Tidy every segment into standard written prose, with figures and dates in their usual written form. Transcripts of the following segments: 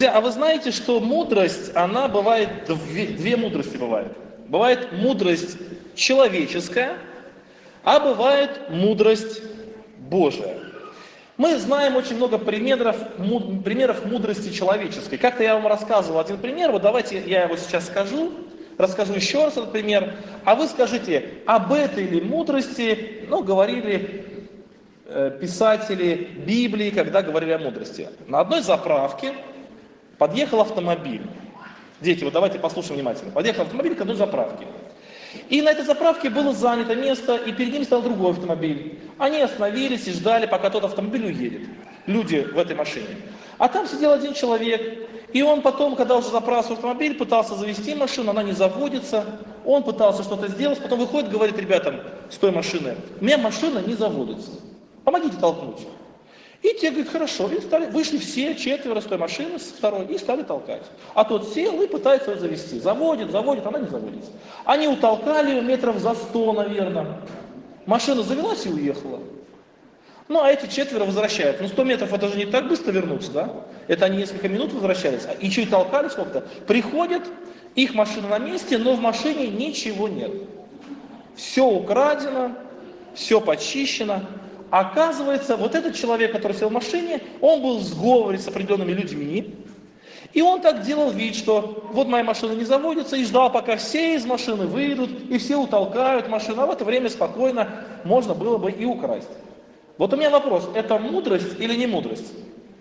А вы знаете, что мудрость, она бывает, две мудрости бывает. Бывает мудрость человеческая, а бывает мудрость Божия. Мы знаем очень много примеров мудрости человеческой. Как-то я вам рассказывал один пример, вот давайте я его сейчас расскажу еще раз этот пример, а вы скажите, об этой ли мудрости, говорили писатели Библии, когда говорили о мудрости. На одной заправке подъехал автомобиль. Дети, вот давайте послушаем внимательно. Подъехал автомобиль к одной заправке. И на этой заправке было занято место, и перед ним стал другой автомобиль. Они остановились и ждали, пока тот автомобиль уедет. Люди в этой машине. А там сидел один человек, и он потом, когда уже заправился автомобиль, пытался завести машину, она не заводится. Он пытался что-то сделать, потом выходит, говорит ребятам с той машины: у меня машина не заводится. Помогите толкнуть. И те говорят, хорошо, и вышли все четверо с той машины, с второй, и стали толкать. А тот сел и пытается ее завести. Заводит, она не заводится. Они утолкали ее метров за 100, наверное. Машина завелась и уехала. А эти четверо возвращаются. 100 метров это же не так быстро вернуться, да? Это они несколько минут возвращались. И еще и толкали сколько-то. Приходят, их машина на месте, но в машине ничего нет. Все украдено, все почищено. Оказывается, вот этот человек, который сел в машине, он был в сговоре с определенными людьми, и он так делал вид, что вот моя машина не заводится, и ждал, пока все из машины выйдут, и все утолкают машину, а в это время спокойно можно было бы и украсть. Вот у меня вопрос, это мудрость или не мудрость?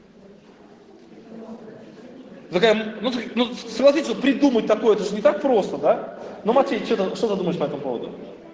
Такая, согласитесь, что придумать такое, это же не так просто, да? Матвей, что ты думаешь по этому поводу?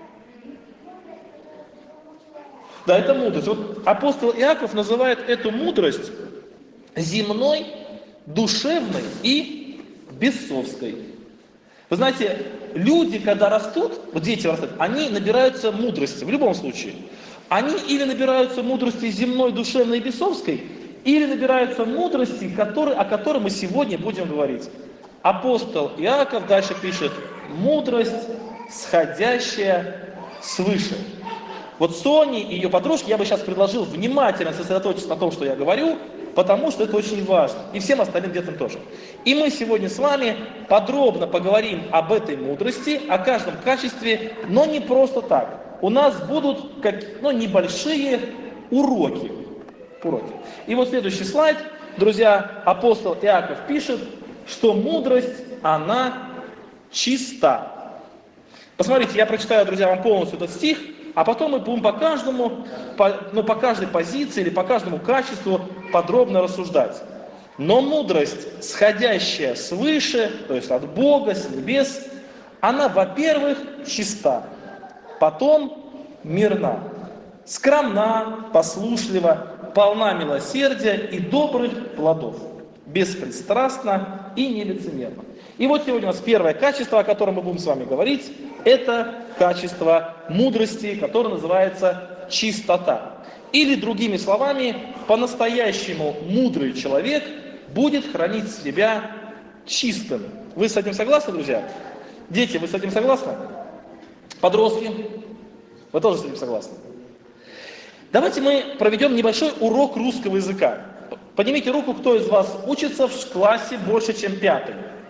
Да, это мудрость. Вот апостол Иаков называет эту мудрость земной, душевной и бесовской. Вы знаете, люди, когда растут, вот дети растут, они набираются мудрости, в любом случае. Они или набираются мудрости земной, душевной и бесовской, или набираются мудрости, о которой мы сегодня будем говорить. Апостол Иаков дальше пишет: мудрость, сходящая свыше. Вот Соне и ее подружке я бы сейчас предложил внимательно сосредоточиться на том, что я говорю, потому что это очень важно. И всем остальным детям тоже. И мы сегодня с вами подробно поговорим об этой мудрости, о каждом качестве, но не просто так. У нас будут небольшие уроки. И вот следующий слайд, друзья, апостол Иаков пишет, что мудрость, она чиста. Посмотрите, я прочитаю, друзья, вам полностью этот стих, а потом мы будем по каждой позиции или по каждому качеству подробно рассуждать. Но мудрость, сходящая свыше, то есть от Бога, с небес, она, во-первых, чиста, потом мирна, скромна, послушлива, полна милосердия и добрых плодов, беспристрастна и нелицемерна. И вот сегодня у нас первое качество, о котором мы будем с вами говорить, это качество мудрости, которое называется чистота. Или, другими словами, по-настоящему мудрый человек будет хранить себя чистым. Вы с этим согласны, друзья? Дети, вы с этим согласны? Подростки, вы тоже с этим согласны? Давайте мы проведем небольшой урок русского языка. Поднимите руку, кто из вас учится в классе больше, чем 5-й.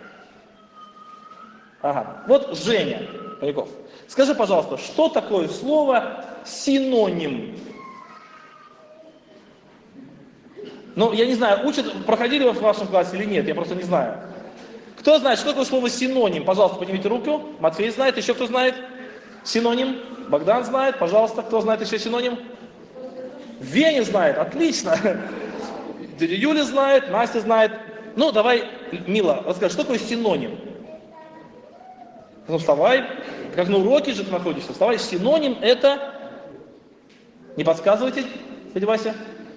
Ага, вот Женя Поляков. Скажи, пожалуйста, что такое слово синоним? Я не знаю, проходили вы в вашем классе или нет, я просто не знаю. Кто знает, что такое слово синоним? Пожалуйста, поднимите руку. Матвей знает, еще кто знает? Синоним? Богдан знает, пожалуйста, кто знает еще синоним? Веня знает, отлично. Дядя Юля знает, Настя знает. Давай, Мила, расскажи, что такое синоним? Вставай, как на уроке же ты находишься, вставай. Синоним это... Не подсказывайте, дядя Вася.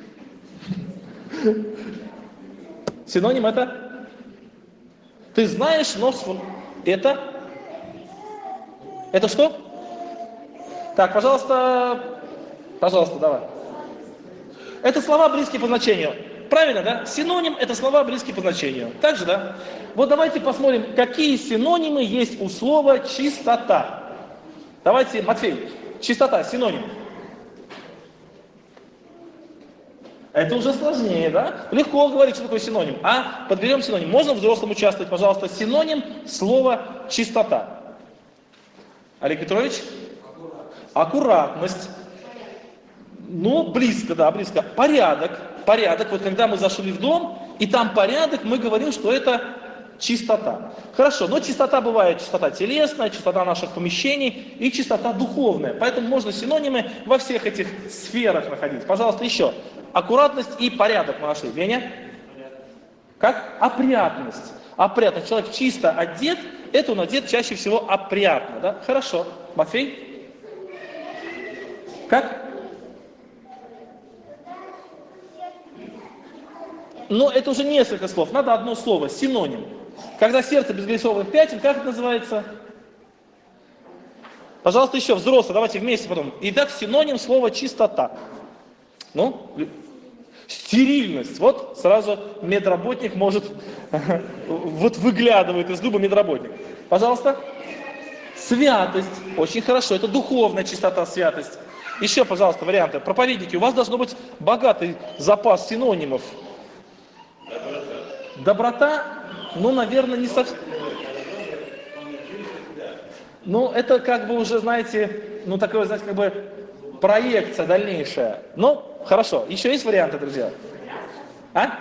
Синоним это... Ты знаешь, но... Это... Это что? Так, пожалуйста, давай. Это слова, близкие по значению. Правильно, да? Синоним – это слова, близкие по значению. Так же, да? Вот давайте посмотрим, какие синонимы есть у слова «чистота». Давайте, Матвей, чистота, синоним. Это уже сложнее, да? Легко говорить, что такое синоним. А подберем синоним. Можно взрослым участвовать, пожалуйста. Синоним слова чистота. Олег Петрович? Аккуратность. Ну, близко, да, близко. Порядок. Порядок. Вот когда мы зашли в дом, и там порядок, мы говорим, что это чистота. Хорошо, но чистота бывает чистота телесная, чистота наших помещений и чистота духовная. Поэтому можно синонимы во всех этих сферах находить. Пожалуйста, еще. Аккуратность и порядок мы нашли. Веня? Как? Опрятность. Опрятность. Человек чисто одет, это он одет чаще всего опрятно. Да? Хорошо. Матфей? Как? Но это уже несколько слов. Надо одно слово. Синоним. Когда сердце без греховных пятен, как это называется? Пожалуйста, еще взрослые, давайте вместе потом. Итак, синоним слова чистота. Ну, стерильность. Вот сразу медработник может, вот выглядывает из дуба медработник. Пожалуйста. Святость. Очень хорошо. Это духовная чистота, святость. Еще, пожалуйста, варианты. Проповедники, у вас должно быть богатый запас синонимов. Доброта, ну, наверное, не совсем. Ну, это как бы уже, знаете, ну, такое, знаете, как бы проекция дальнейшая. Ну, хорошо. Еще есть варианты, друзья? А?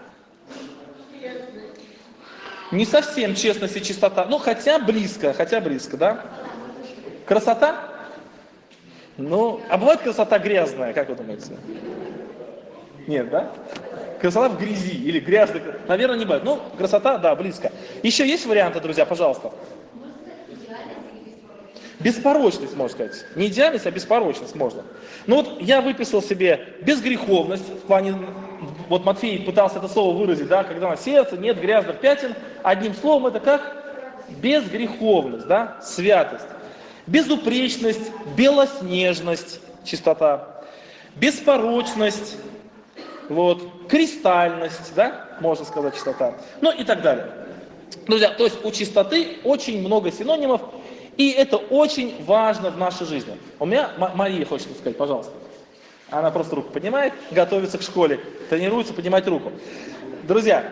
Не совсем честность и чистота. Ну, хотя близко, да? Красота? Ну, а бывает красота грязная, как вы думаете? Нет, да? Красота в грязи или грязная. Наверное, не бывает. Ну, красота, да, близко. Еще есть варианты, друзья, пожалуйста? Беспорочность, можно сказать. Не идеальность, а беспорочность можно. Ну вот я выписал себе безгреховность, в плане, вот Матфей пытался это слово выразить, да, когда на сердце нет грязных пятен, одним словом это как? Безгреховность, да, святость. Безупречность, белоснежность, чистота. Беспорочность, вот, кристальность, да, можно сказать, чистота. Ну и так далее. Друзья, то есть у чистоты очень много синонимов, и это очень важно в нашей жизни. У меня Мария хочет сказать, пожалуйста. Она просто руку поднимает, готовится к школе, тренируется поднимать руку. Друзья,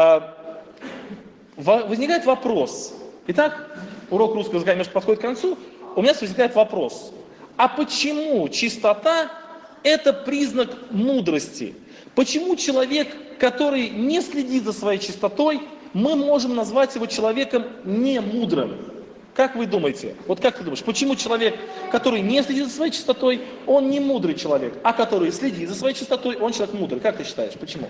возникает вопрос. Итак, урок русского языка немножко подходит к концу. У меня возникает вопрос. А почему чистота – это признак мудрости? Почему человек, который не следит за своей чистотой, мы можем назвать его человеком немудрым? Как вы думаете? Вот как ты думаешь, почему человек, который не следит за своей чистотой, он не мудрый человек, а который следит за своей чистотой, он человек мудрый? Как ты считаешь, почему?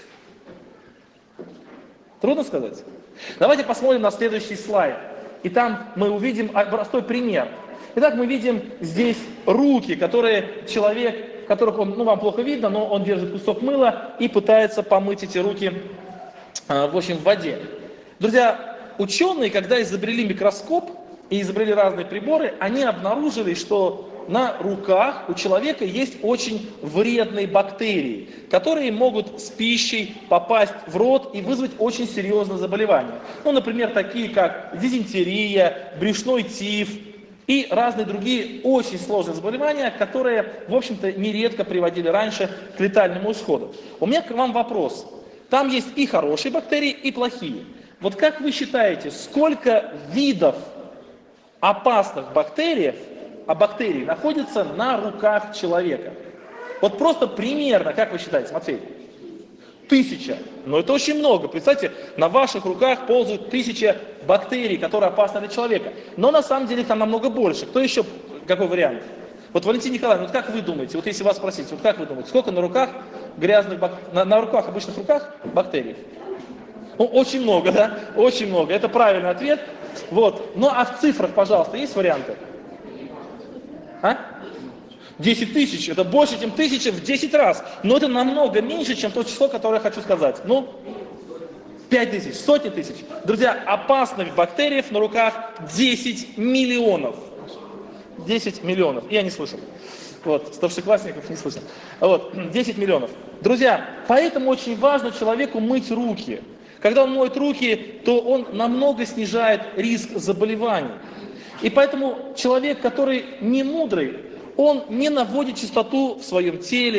Трудно сказать? Давайте посмотрим на следующий слайд. И там мы увидим простой пример. Итак, мы видим здесь руки, которые человек, которых он, ну вам плохо видно, но он держит кусок мыла и пытается помыть эти руки, в общем, в воде. Друзья, ученые, когда изобрели микроскоп и изобрели разные приборы, они обнаружили, что на руках у человека есть очень вредные бактерии, которые могут с пищей попасть в рот и вызвать очень серьезные заболевания. Ну, например, такие как дизентерия, брюшной тиф и разные другие очень сложные заболевания, которые, в общем-то, нередко приводили раньше к летальному исходу. У меня к вам вопрос. Там есть и хорошие бактерии, и плохие. Вот как вы считаете, сколько видов опасных бактерий находится на руках человека? Вот просто примерно, как вы считаете, Матвей? 1000. Но это очень много. Представьте, на ваших руках ползают 1000 бактерий, которые опасны для человека. Но на самом деле их там намного больше. Кто еще? Какой вариант? Вот, Валентин Николаевич, вот как вы думаете, вот если вас спросить, вот как вы думаете, сколько на руках грязных на руках, обычных руках бактерий? Ну, очень много, да? Очень много. Это правильный ответ. Вот. Ну, а в цифрах, пожалуйста, есть варианты? А? 10 тысяч. Это больше, чем 1000 в 10 раз. Но это намного меньше, чем то число, которое я хочу сказать. Ну, 5000, сотни тысяч. Друзья, опасных бактерий на руках 10 миллионов. 10 миллионов. Я не слышал. Вот, старшеклассников не слышал. Вот, 10 миллионов. Друзья, поэтому очень важно человеку мыть руки. Когда он моет руки, то он намного снижает риск заболеваний. И поэтому человек, который не мудрый, он не наводит чистоту в своем теле,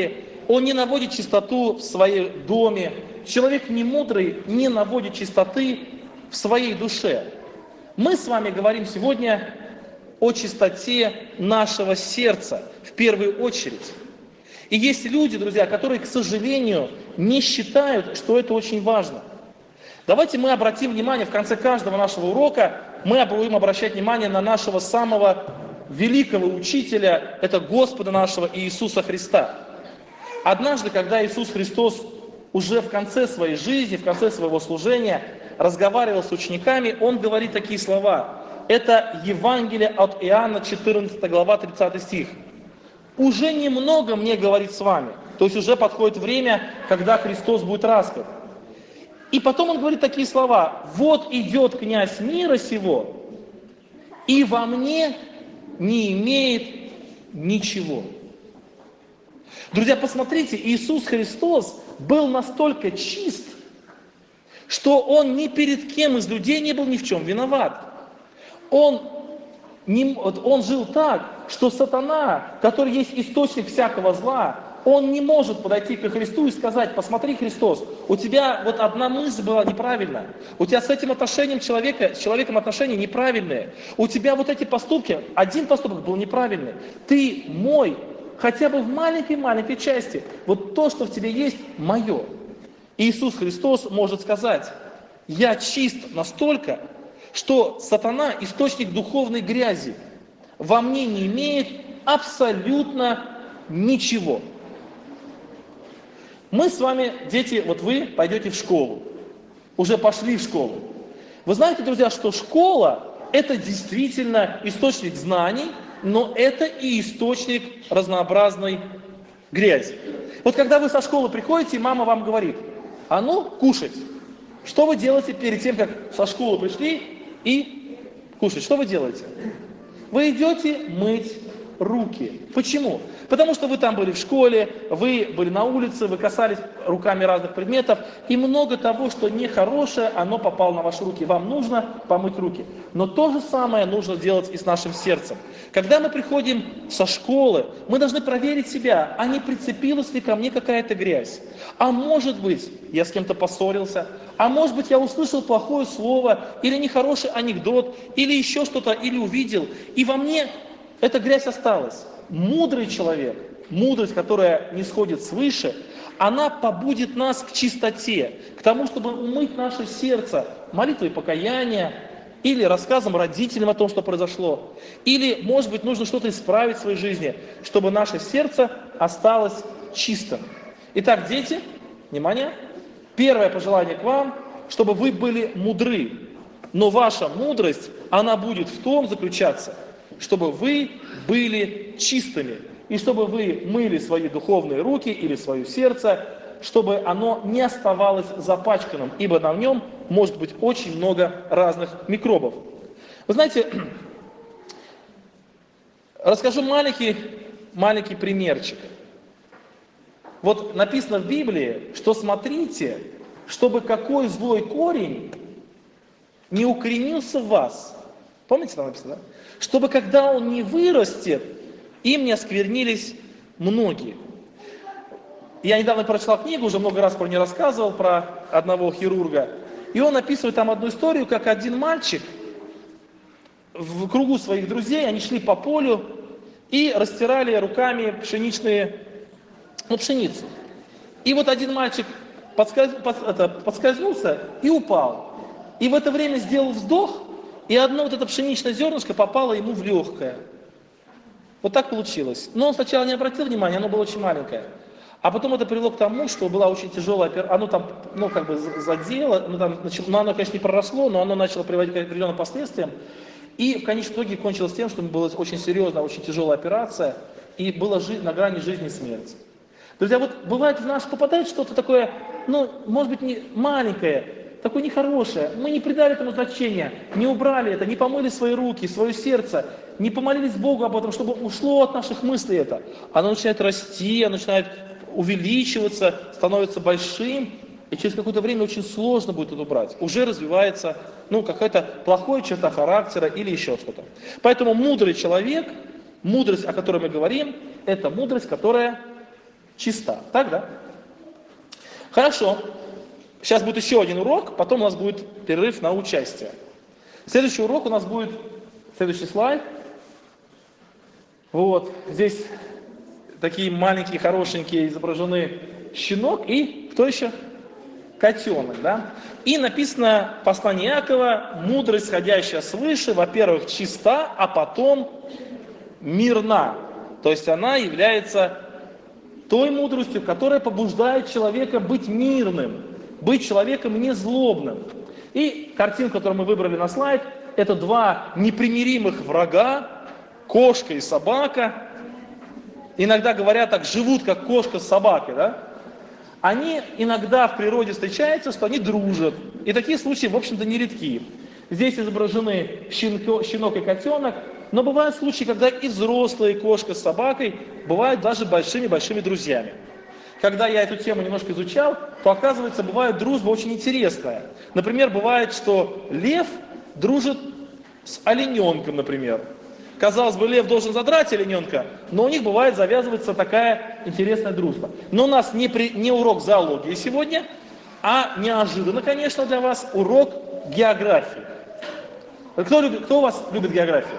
он не наводит чистоту в своем доме. Человек немудрый не наводит чистоты в своей душе. Мы с вами говорим сегодня о чистоте нашего сердца в первую очередь. И есть люди, друзья, которые, к сожалению, не считают, что это очень важно. Давайте мы обратим внимание, в конце каждого нашего урока мы будем обращать внимание на нашего самого великого учителя, это Господа нашего Иисуса Христа. Однажды, когда Иисус Христос уже в конце своей жизни, в конце своего служения разговаривал с учениками, Он говорит такие слова. Это Евангелие от Иоанна, 14 глава, 30 стих. «Уже немного мне говорить с вами». То есть уже подходит время, когда Христос будет распят. И потом Он говорит такие слова. «Вот идет князь мира сего, и во мне не имеет ничего». Друзья, посмотрите, Иисус Христос был настолько чист, что Он ни перед кем из людей не был ни в чем виноват. Он жил так, что сатана, который есть источник всякого зла, он не может подойти к Христу и сказать: посмотри, Христос, у тебя вот одна мысль была неправильная, у тебя с этим отношением с человеком отношения неправильные, у тебя вот эти поступки, один поступок был неправильный, ты мой, хотя бы в маленькой-маленькой части, вот то, что в тебе есть, мое. Иисус Христос может сказать: я чист настолько, что сатана, источник духовной грязи, во мне не имеет абсолютно ничего. Мы с вами, дети, вот вы пойдете в школу, уже пошли в школу. Вы знаете, друзья, что школа – это действительно источник знаний, но это и источник разнообразной грязи. Вот когда вы со школы приходите, и мама вам говорит: а ну, кушать. Что вы делаете перед тем, как со школы пришли и кушать? Что вы делаете? Вы идете мыть руки. Почему? Потому что вы там были в школе, вы были на улице, вы касались руками разных предметов, и много того, что нехорошее, оно попало на ваши руки. Вам нужно помыть руки. Но то же самое нужно делать и с нашим сердцем. Когда мы приходим со школы, мы должны проверить себя, а не прицепилась ли ко мне какая-то грязь. А может быть, я с кем-то поссорился, а может быть, я услышал плохое слово, или нехороший анекдот, или еще что-то, или увидел, и во мне эта грязь осталась. Мудрый человек, мудрость, которая не сходит свыше, она побудит нас к чистоте, к тому, чтобы умыть наше сердце молитвой покаяния, или рассказом родителям о том, что произошло, или, может быть, нужно что-то исправить в своей жизни, чтобы наше сердце осталось чистым. Итак, дети, внимание, первое пожелание к вам, чтобы вы были мудры, но ваша мудрость, она будет в том заключаться, чтобы вы были чистыми, и чтобы вы мыли свои духовные руки или свое сердце, чтобы оно не оставалось запачканным, ибо на нем может быть очень много разных микробов. Вы знаете, расскажу маленький примерчик. Вот написано в Библии, что смотрите, чтобы какой злой корень не укоренился в вас. Помните, там написано, да? Чтобы когда он не вырастет, им не осквернились многие. Я недавно прочитал книгу, уже много раз про нее рассказывал, про одного хирурга. И он описывает там одну историю, как один мальчик в кругу своих друзей, они шли по полю и растирали руками пшеницу. И вот один мальчик подскользнулся и упал. И в это время сделал вздох, и одно вот это пшеничное зернышко попало ему в легкое. Вот так получилось. Но он сначала не обратил внимания, оно было очень маленькое. А потом это привело к тому, что была очень тяжелая операция. Оно там, задело, но оно, конечно, не проросло, но оно начало приводить к определенным последствиям. И в конечном итоге кончилось тем, что была очень серьезная, очень тяжелая операция, и была на грани жизни и смерти. Друзья, вот бывает в нас попадает что-то такое, может быть, не маленькое, такое нехорошее. Мы не придали этому значения, не убрали это, не помыли свои руки, свое сердце, не помолились Богу об этом, чтобы ушло от наших мыслей это. Оно начинает расти, оно начинает увеличиваться, становится большим, и через какое-то время очень сложно будет это убрать. Уже развивается, какая-то плохая черта характера или еще что-то. Поэтому мудрый человек, мудрость, о которой мы говорим, это мудрость, которая чиста. Так, да? Хорошо. Сейчас будет еще один урок, потом у нас будет перерыв на участие. Следующий урок у нас будет, следующий слайд. Вот, здесь такие маленькие, хорошенькие изображены щенок и кто еще? Котенок, да? И написано послание Иакова, мудрость, сходящая свыше, во-первых, чиста, а потом мирна. То есть она является той мудростью, которая побуждает человека быть мирным, быть человеком незлобным. И картинку, которую мы выбрали на слайд, это два непримиримых врага, кошка и собака. Иногда говорят так, живут как кошка с собакой, да? Они иногда в природе встречаются, что они дружат. И такие случаи, в общем-то, нередки. Здесь изображены щенок и котенок, но бывают случаи, когда и взрослые кошка с собакой бывают даже большими-большими друзьями. Когда я эту тему немножко изучал, то оказывается, бывает дружба очень интересная. Например, бывает, что лев дружит с олененком, например. Казалось бы, лев должен задрать олененка, но у них бывает завязывается такая интересная дружба. Но у нас не урок зоологии сегодня, а неожиданно, конечно, для вас урок географии. Кто у вас любит географию?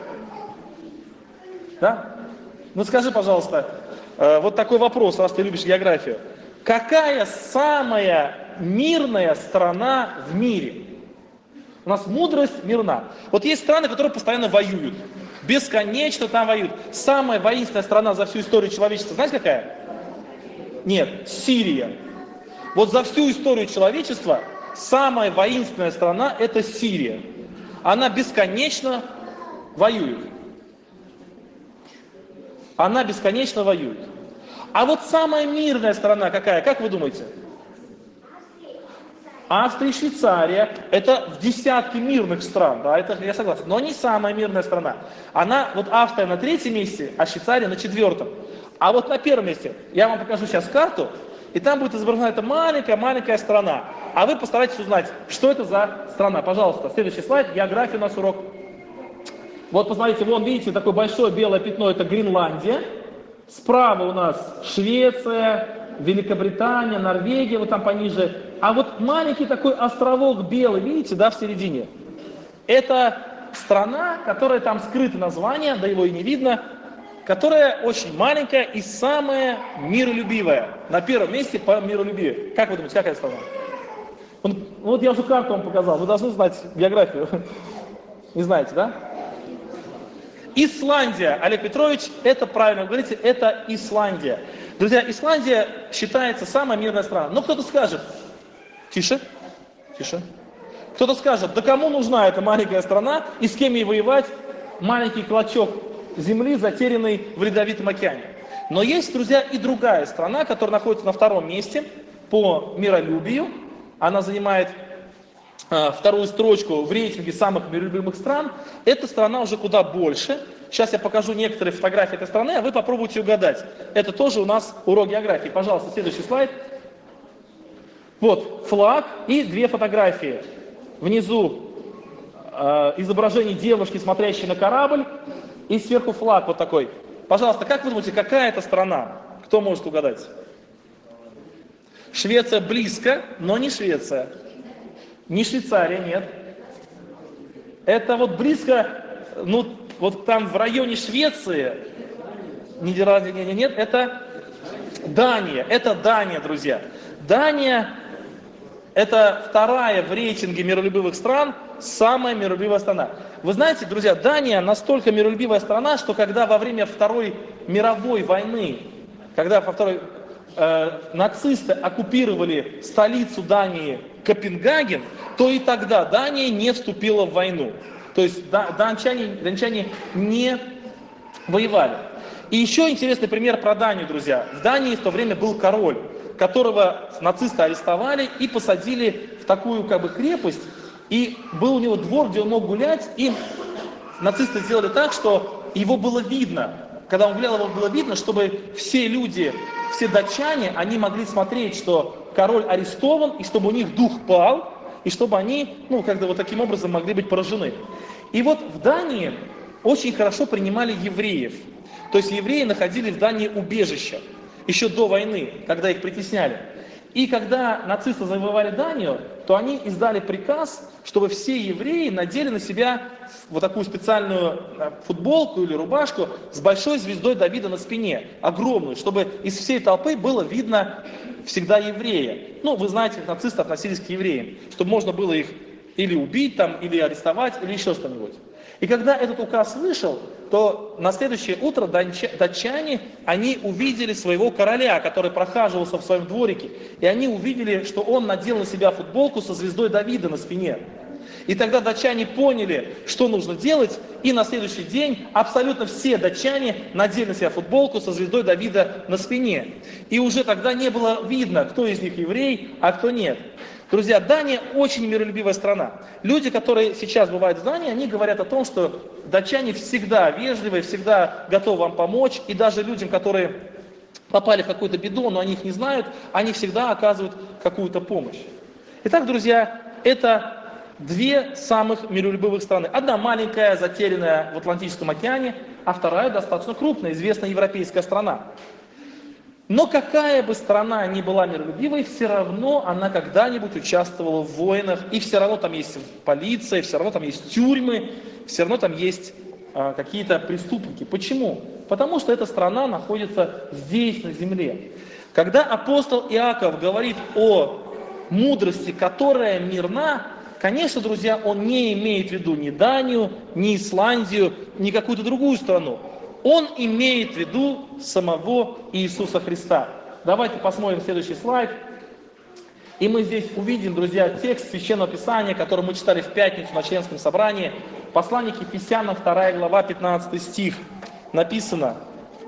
Да? Ну скажи, пожалуйста, вот такой вопрос, раз ты любишь географию. Какая самая мирная страна в мире? У нас мудрость мирна. Вот есть страны, которые постоянно воюют. Бесконечно там воюют. Самая воинственная страна за всю историю человечества, знаете какая? Нет, Сирия. Вот за всю историю человечества самая воинственная страна это Сирия. Она бесконечно воюет. Она бесконечно воюет. А вот самая мирная страна какая, как вы думаете? Австрия и Швейцария, это в десятки мирных стран, да, это я согласен, но не самая мирная страна. Она, вот Австрия на 3-м месте, а Швейцария на 4-м. А вот на 1-м месте, я вам покажу сейчас карту, и там будет изображена эта маленькая страна. А вы постарайтесь узнать, что это за страна. Пожалуйста, следующий слайд, география у нас урок. Вот посмотрите, вон видите, такое большое белое пятно, это Гренландия. Справа у нас Швеция, Великобритания, Норвегия, вот там пониже. А вот маленький такой островок белый, видите, да, в середине. Это страна, которая там скрыто название, да его и не видно, которая очень маленькая и самая миролюбивая. На 1-м месте по миролюбию. Как вы думаете, какая страна? Вот я уже карту вам показал, вы должны знать географию. Не знаете, да? Исландия, Олег Петрович, это правильно вы говорите, это Исландия. Друзья, Исландия считается самая мирная страна. Но кто-то скажет, тише. Кто-то скажет, да кому нужна эта маленькая страна и с кем ей воевать маленький клочок земли, затерянный в Ледовитом океане. Но есть, друзья, и другая страна, которая находится на 2-м месте по миролюбию. Она занимает 2-ю строчку в рейтинге самых миролюбимых стран. Эта страна уже куда больше. Сейчас я покажу некоторые фотографии этой страны, а вы попробуйте угадать. Это тоже у нас урок географии. Пожалуйста, следующий слайд. Вот флаг и 2 фотографии. Внизу изображение девушки, смотрящей на корабль, и сверху флаг вот такой. Пожалуйста, как вы думаете, какая это страна? Кто может угадать? Швеция близко, но не Швеция. Не Швейцария, нет. Это вот близко, ну, вот там в районе Швеции, Нидерланды, нет, это Дания, друзья. Дания – это 2-я в рейтинге миролюбивых стран, самая миролюбивая страна. Вы знаете, друзья, Дания настолько миролюбивая страна, что когда во время Второй мировой войны, когда нацисты оккупировали столицу Дании, Копенгаген, то и тогда Дания не вступила в войну. То есть датчане не воевали. И еще интересный пример про Данию, друзья. В Дании в то время был король, которого нацисты арестовали и посадили в такую крепость. И был у него двор, где он мог гулять, и нацисты сделали так, что его было видно. Когда он гулял, его было видно, чтобы все люди, все датчане, они могли смотреть, что король арестован, и чтобы у них дух пал, и чтобы они, вот таким образом могли быть поражены. И вот в Дании очень хорошо принимали евреев. То есть евреи находили в Дании убежище. еще до войны, когда их притесняли. И когда нацисты завоевали Данию, то они издали приказ, чтобы все евреи надели на себя вот такую специальную футболку или рубашку с большой звездой Давида на спине, огромную, чтобы из всей толпы было видно всегда еврея. Ну, вы знаете, как нацисты относились к евреям, чтобы можно было их или убить, там, или арестовать, или еще что-нибудь. И когда этот указ вышел, то на следующее утро датчане, они увидели своего короля, который прохаживался в своем дворике, и они увидели, что он надел на себя футболку со звездой Давида на спине. И тогда датчане поняли, что нужно делать, и на следующий день абсолютно все датчане надели на себя футболку со звездой Давида на спине. И уже тогда не было видно, кто из них еврей, а кто нет. Друзья, Дания очень миролюбивая страна. Люди, которые сейчас бывают в Дании, они говорят о том, что датчане всегда вежливые, всегда готовы вам помочь. И даже людям, которые попали в какую-то беду, но они их не знают, они всегда оказывают какую-то помощь. Итак, друзья, это две самых миролюбивых страны. Одна маленькая, затерянная в Атлантическом океане, а вторая достаточно крупная, известная европейская страна. Но какая бы страна ни была миролюбивой, все равно она когда-нибудь участвовала в войнах, и все равно там есть полиция, все равно там есть тюрьмы, все равно там есть какие-то преступники. Почему? Потому что эта страна находится здесь, на земле. Когда апостол Иаков говорит о мудрости, которая мирна, конечно, друзья, он не имеет в виду ни Данию, ни Исландию, ни какую-то другую страну. Он имеет в виду самого Иисуса Христа. Давайте посмотрим следующий слайд. И мы здесь увидим, друзья, текст Священного Писания, который мы читали в пятницу на членском собрании. Послание к Ефесянам, 2 глава, 15 стих. Написано: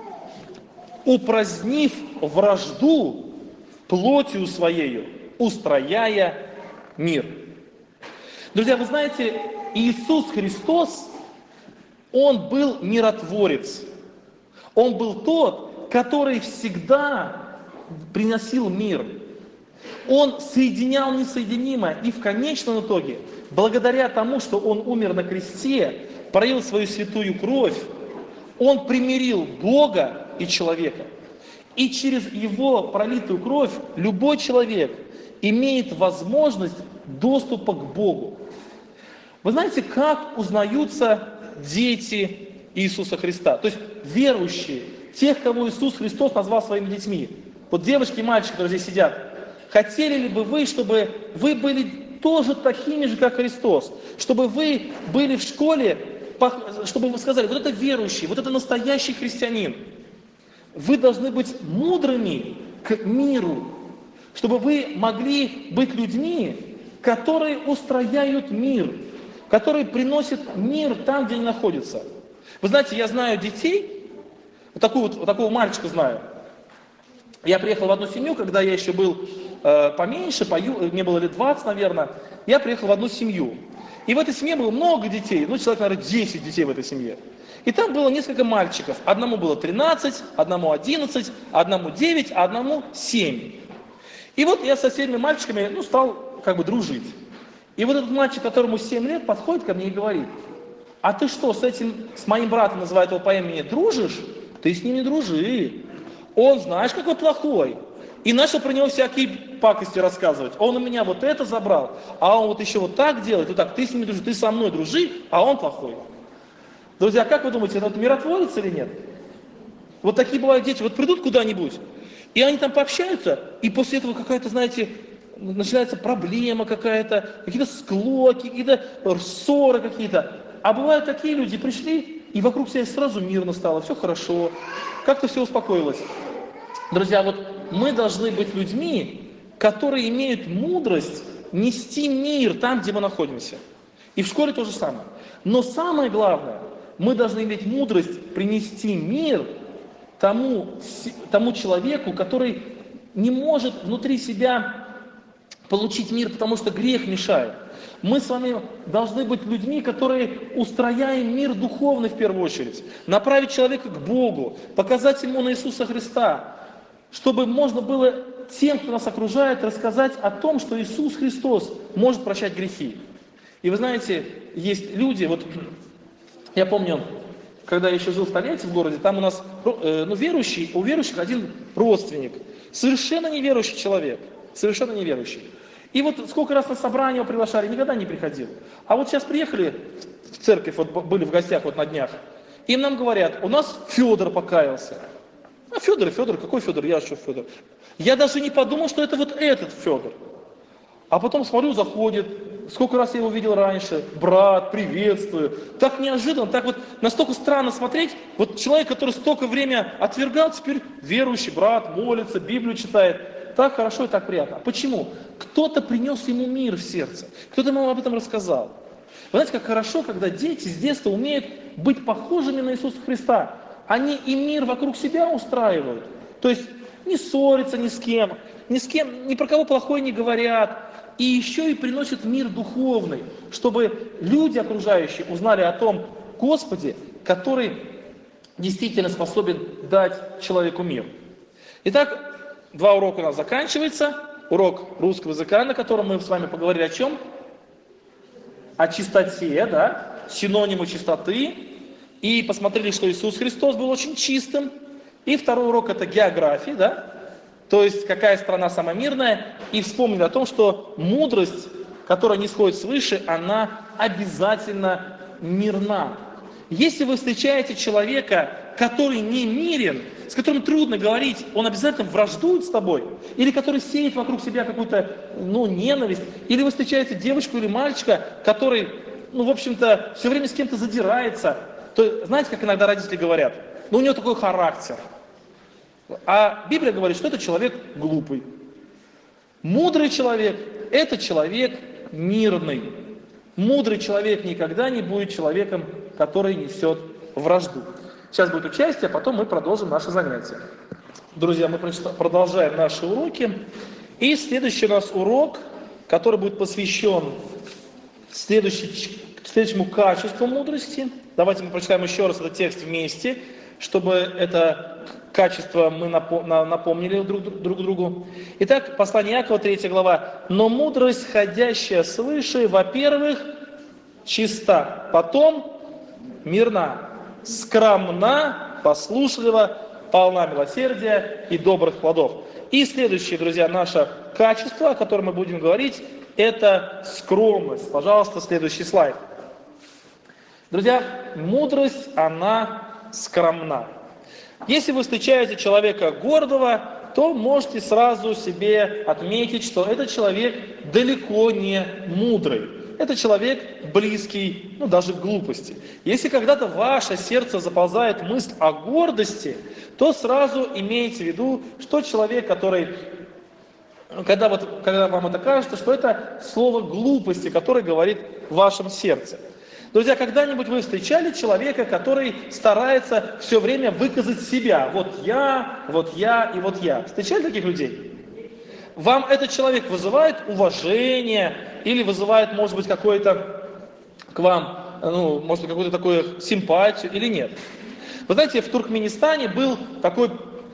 «Упразднив вражду плотью своею, устрояя мир». Друзья, вы знаете, Иисус Христос, Он был миротворец. Он был тот, который всегда приносил мир. Он соединял несоединимое. И в конечном итоге, благодаря тому, что Он умер на кресте, пролил свою святую кровь, Он примирил Бога и человека. И через Его пролитую кровь любой человек имеет возможность доступа к Богу. Вы знаете, как узнаются дети Иисуса Христа? То есть верующие, тех, кого Иисус Христос назвал своими детьми. Вот девочки и мальчики, которые здесь сидят. Хотели ли бы вы, чтобы вы были тоже такими же, как Христос? Чтобы вы были в школе, чтобы вы сказали: вот это верующий, вот это настоящий христианин. Вы должны быть мудрыми к миру, чтобы вы могли быть людьми, которые устрояют мир, которые приносят мир там, где они находятся. Вы знаете, я знаю детей, вот такого мальчика знаю. Я приехал в одну семью, когда я еще был поменьше, мне было лет 20, наверное. Я приехал в одну семью. И в этой семье было много детей, человек, наверное, 10 детей в этой семье. И там было несколько мальчиков. Одному было 13, одному 11, одному 9, а одному 7. И вот я со всеми мальчиками, стал дружить. И вот этот мальчик, которому 7 лет, подходит ко мне и говорит: а ты что, с моим братом, называет его по имени, дружишь? Ты с ним не дружи. Он, знаешь, какой плохой. И начал про него всякие пакости рассказывать. Он у меня вот это забрал, а он вот еще вот так делает, вот так. Ты с ним не дружи, ты со мной дружи, а он плохой. Друзья, как вы думаете, это миротворец или нет? Вот такие бывают дети, вот придут куда-нибудь, и они там пообщаются, и после этого какая-то, знаете, начинается проблема какая-то, какие-то склоки, какие-то ссоры какие-то. А бывают такие люди, пришли, и вокруг себя сразу мирно стало, все хорошо, как-то все успокоилось. Друзья, вот мы должны быть людьми, которые имеют мудрость нести мир там, где мы находимся. И в школе то же самое. Но самое главное, мы должны иметь мудрость принести мир тому человеку, который не может внутри себя получить мир, потому что грех мешает. Мы с вами должны быть людьми, которые устрояем мир духовный в первую очередь, направить человека к Богу, показать ему на Иисуса Христа, чтобы можно было тем, кто нас окружает, рассказать о том, что Иисус Христос может прощать грехи. И вы знаете, есть люди, вот я помню, когда я еще жил в Тольятти, в городе, там у нас у верующих один родственник, совершенно неверующий человек, совершенно неверующий. И вот сколько раз на собрание его приглашали, никогда не приходил. А вот сейчас приехали в церковь, вот были в гостях вот на днях, и нам говорят, у нас Федор покаялся. А Федор, какой Федор? Я что Федор? Я даже не подумал, что это вот этот Федор. А потом смотрю, заходит, сколько раз я его видел раньше, брат, приветствую. Так неожиданно, так вот настолько странно смотреть. Вот человек, который столько времени отвергал, теперь верующий брат, молится, Библию читает. Так хорошо и так приятно. А почему? Кто-то принес ему мир в сердце, кто-то ему об этом рассказал. Вы знаете, как хорошо, когда дети с детства умеют быть похожими на Иисуса Христа. Они и мир вокруг себя устраивают. То есть не ссорятся ни с кем, ни про кого плохое не говорят. И еще и приносят мир духовный, чтобы люди окружающие узнали о том Господе, который действительно способен дать человеку мир. Итак, 2 урока у нас заканчивается. Урок русского языка, на котором мы с вами поговорили о чем? О чистоте, да? Синонимы чистоты. И посмотрели, что Иисус Христос был очень чистым. И 2-й урок это география, да? То есть, какая страна самая мирная, и вспомнили о том, что мудрость, которая не сходит свыше, она обязательно мирна. Если вы встречаете человека, который не мирен, с которым трудно говорить, он обязательно враждует с тобой, или который сеет вокруг себя какую-то, ненависть, или вы встречаете девочку или мальчика, который, в общем-то, все время с кем-то задирается, то знаете, как иногда родители говорят? У него такой характер. А Библия говорит, что это человек глупый. Мудрый человек – это человек мирный. Мудрый человек никогда не будет человеком, который несет вражду. Сейчас будет участие, а потом мы продолжим наше занятие. Друзья, мы продолжаем наши уроки. И следующий у нас урок, который будет посвящен следующему качеству мудрости. Давайте мы прочитаем еще раз этот текст вместе, чтобы это качество мы напомнили друг другу. Итак, послание Иакова, 3 глава. «Но мудрость, ходящая свыше, во-первых, чиста, потом мирна, скромна, послушлива, полна милосердия и добрых плодов». И следующее, друзья, наше качество, о котором мы будем говорить, это скромность. Пожалуйста, следующий слайд. Друзья, мудрость, она скромна. Если вы встречаете человека гордого, то можете сразу себе отметить, что этот человек далеко не мудрый. Это человек близкий, даже к глупости. Если когда-то в ваше сердце заползает мысль о гордости, то сразу имейте в виду, что человек, который, когда вам это кажется, что это слово глупости, которое говорит в вашем сердце. Друзья, когда-нибудь вы встречали человека, который старается все время выказать себя? Вот я и вот я. Встречали таких людей? Вам этот человек вызывает уважение или вызывает, может быть, какое-то к вам, может быть, какую-то такую симпатию или нет? Вы знаете, в Туркменистане был такой,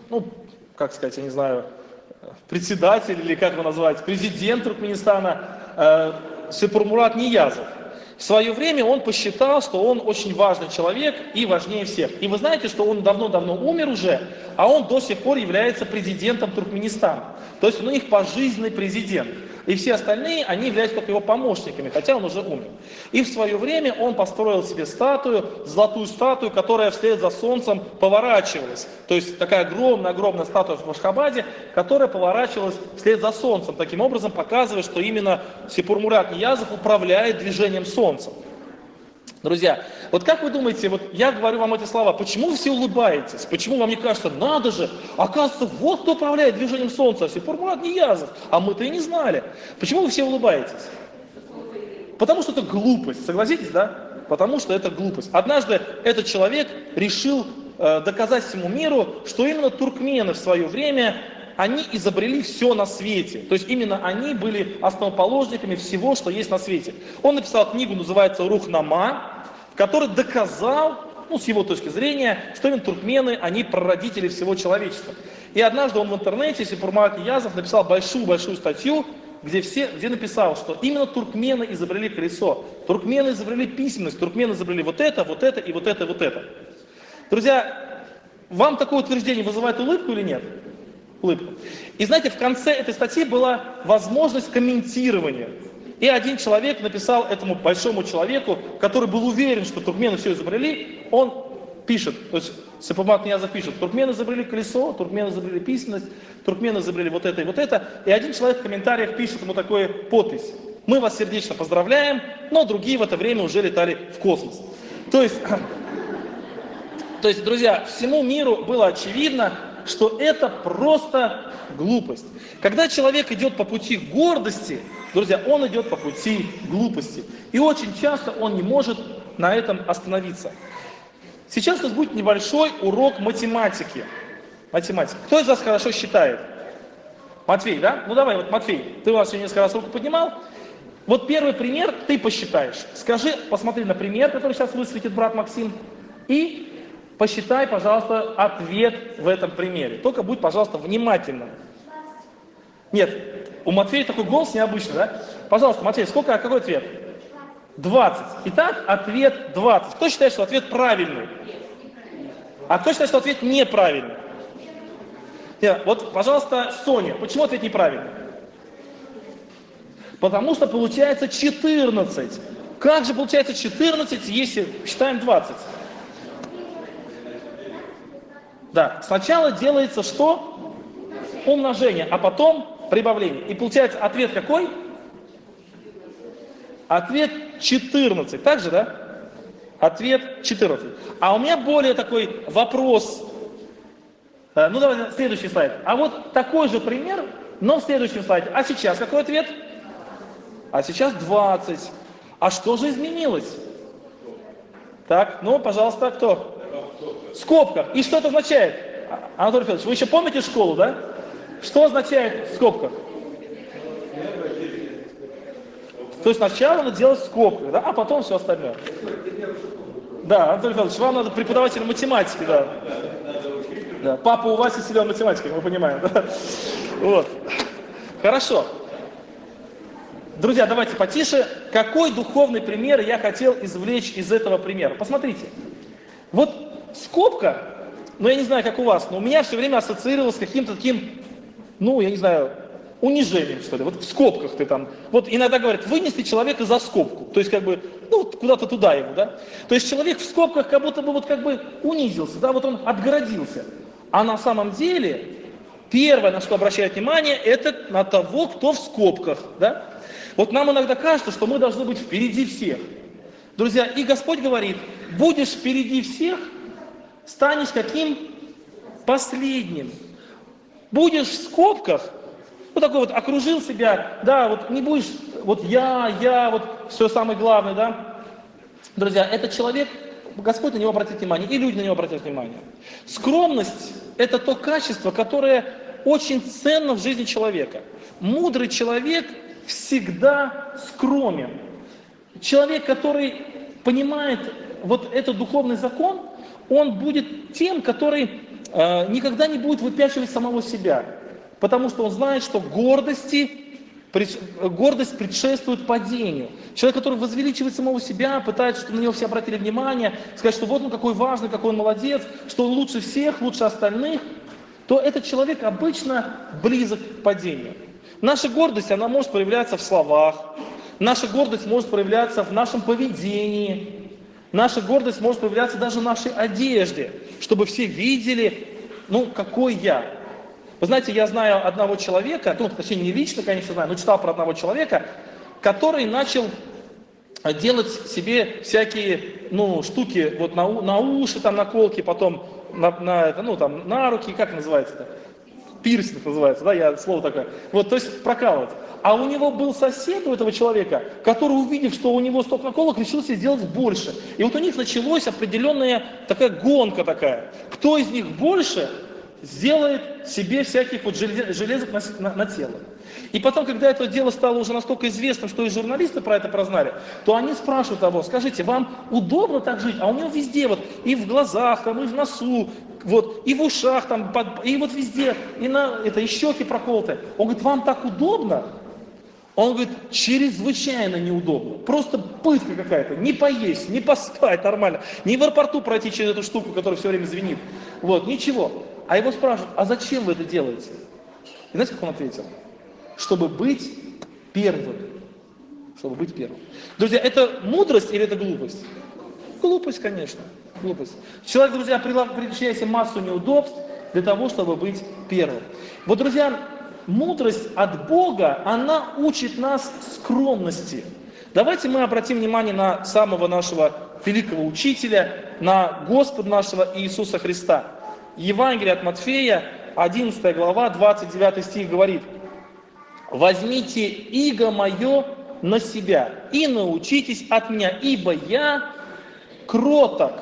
я не знаю, председатель или как его назвать, президент Туркменистана Сапурмурат Ниязов. В свое время он посчитал, что он очень важный человек и важнее всех. И вы знаете, что он давно-давно умер уже, а он до сих пор является президентом Туркменистана. То есть он у них пожизненный президент. И все остальные, они являются только его помощниками, хотя он уже умер. И в свое время он построил себе золотую статую, которая вслед за солнцем поворачивалась. То есть такая огромная статуя в Ашхабаде, которая поворачивалась вслед за солнцем. Таким образом показывая, что именно Сапурмурат Ниязов управляет движением солнца. Друзья, вот как вы думаете, я говорю вам эти слова, почему вы все улыбаетесь? Почему вам не кажется, надо же, оказывается, вот кто управляет движением солнца, Сапурмурат Ниязов, а мы-то и не знали. Почему вы все улыбаетесь? Потому что это глупость, согласитесь, да? Потому что это глупость. Однажды этот человек решил доказать всему миру, что именно туркмены в свое время, они изобрели все на свете. То есть именно они были основоположниками всего, что есть на свете. Он написал книгу, называется «Рухнама», в которой доказал, с его точки зрения, что именно туркмены, они прародители всего человечества. И однажды он в интернете, Сапурмурат Ниязов, написал большую статью, где написал, что именно туркмены изобрели колесо, туркмены изобрели письменность, туркмены изобрели вот это и вот это. Друзья, вам такое утверждение вызывает улыбку или нет? Улыбку. И знаете, в конце этой статьи была возможность комментирования. И один человек написал этому большому человеку, который был уверен, что туркмены все изобрели, он пишет, то есть Сапармат Ниязов пишет: туркмены изобрели колесо, туркмены изобрели письменность, туркмены изобрели вот это и вот это. И один человек в комментариях пишет ему такую подпись: мы вас сердечно поздравляем, но другие в это время уже летали в космос. То есть, друзья, всему миру было очевидно, что это просто глупость. Когда человек идет по пути гордости, друзья, он идет по пути глупости. И очень часто он не может на этом остановиться. Сейчас у нас будет небольшой урок математики. Математика. Кто из вас хорошо считает? Матвей, да? Ну давай, вот Матвей, ты у нас сегодня несколько раз руку поднимал. Вот первый пример ты посчитаешь. Скажи, посмотри на пример, который сейчас высветит брат Максим, и посчитай, пожалуйста, ответ в этом примере. Только будь, пожалуйста, внимательным. Нет, у Матвея такой голос необычный, да? Пожалуйста, Матвей, какой ответ? 20. Итак, ответ 20. Кто считает, что ответ правильный? А кто считает, что ответ неправильный? Нет, вот, пожалуйста, Соня, почему ответ неправильный? Потому что получается 14. Как же получается 14, если считаем 20? Да, сначала делается что? Умножение, а потом прибавление. И получается ответ какой? Ответ 14. Так же, да? Ответ 14. А у меня более такой вопрос. Ну давай следующий слайд. А вот такой же пример, но в следующем слайде. А сейчас какой ответ? А сейчас 20. А что же изменилось? Так, ну, пожалуйста, кто? В скобках. И что это означает? Анатолий Федорович, вы еще помните школу, да? Что означает в скобках? То есть сначала надо делать в скобках, да, а потом все остальное. Да, Анатолий Федорович, вам надо преподаватель математики, да. Да. Папа у Васи силен математикой, мы понимаем. Да? Вот. Хорошо. Друзья, давайте потише. Какой духовный пример я хотел извлечь из этого примера? Посмотрите. Вот скобка, ну я не знаю, как у вас, но у меня все время ассоциировалось с каким-то таким, ну я не знаю, унижением, что ли. Вот в скобках ты там. Вот иногда говорят, вынесли человека за скобку. То есть как бы, ну куда-то туда его, да. То есть человек в скобках как будто бы вот как бы унизился, да, вот он отгородился. А на самом деле, первое, на что обращает внимание, это на того, кто в скобках, да. Вот нам иногда кажется, что мы должны быть впереди всех. Друзья, и Господь говорит, будешь впереди всех, станешь каким? Последним. Будешь в скобках, вот такой вот окружил себя, да, вот не будешь, вот я, вот все самое главное, да. Друзья, этот человек, Господь на него обратит внимание, и люди на него обратят внимание. Скромность – это то качество, которое очень ценно в жизни человека. Мудрый человек всегда скромен. Человек, который понимает вот этот духовный закон, он будет тем, который никогда не будет выпячивать самого себя. Потому что он знает, что гордость предшествует падению. Человек, который возвеличивает самого себя, пытается, чтобы на него все обратили внимание, сказать, что вот он какой важный, какой он молодец, что он лучше всех, лучше остальных, то этот человек обычно близок к падению. Наша гордость, она может проявляться в словах, наша гордость может проявляться в нашем поведении, наша гордость может проявляться даже в нашей одежде, чтобы все видели, ну, какой я. Вы знаете, я знаю одного человека, ну, точнее, не лично, конечно, знаю, но читал про одного человека, который начал делать себе всякие, ну, штуки вот на уши, там, наколки, потом на руки, как называется-то? Пирсинг называется, да, я слово такое. Вот, то есть прокалывать. А у него был сосед, у этого человека, который, увидев, что у него столько наколок, решил себе сделать больше. И вот у них началась определенная такая гонка такая. Кто из них больше сделает себе всяких вот железок на тело. И потом, когда это дело стало уже настолько известным, что и журналисты про это прознали, то они спрашивают его, скажите, вам удобно так жить? А у него везде, вот, и в глазах, там, и в носу, вот, и в ушах, там, и вот везде, и щеки проколоты. Он говорит, вам так удобно? Он говорит, чрезвычайно неудобно. Просто пытка какая-то. Не поесть, не поспать нормально. Не в аэропорту пройти через эту штуку, которая все время звенит. Вот, ничего. А его спрашивают, а зачем вы это делаете? И знаете, как он ответил? Чтобы быть первым. Чтобы быть первым. Друзья, это мудрость или это глупость? Глупость, конечно. Глупость. Человек, друзья, причиняет себе массу неудобств для того, чтобы быть первым. Вот, друзья, мудрость от Бога, она учит нас скромности. Давайте мы обратим внимание на самого нашего великого учителя, на Господа нашего Иисуса Христа. Евангелие от Матфея, 11 глава, 29 стих говорит: «Возьмите иго мое на себя и научитесь от меня, ибо я кроток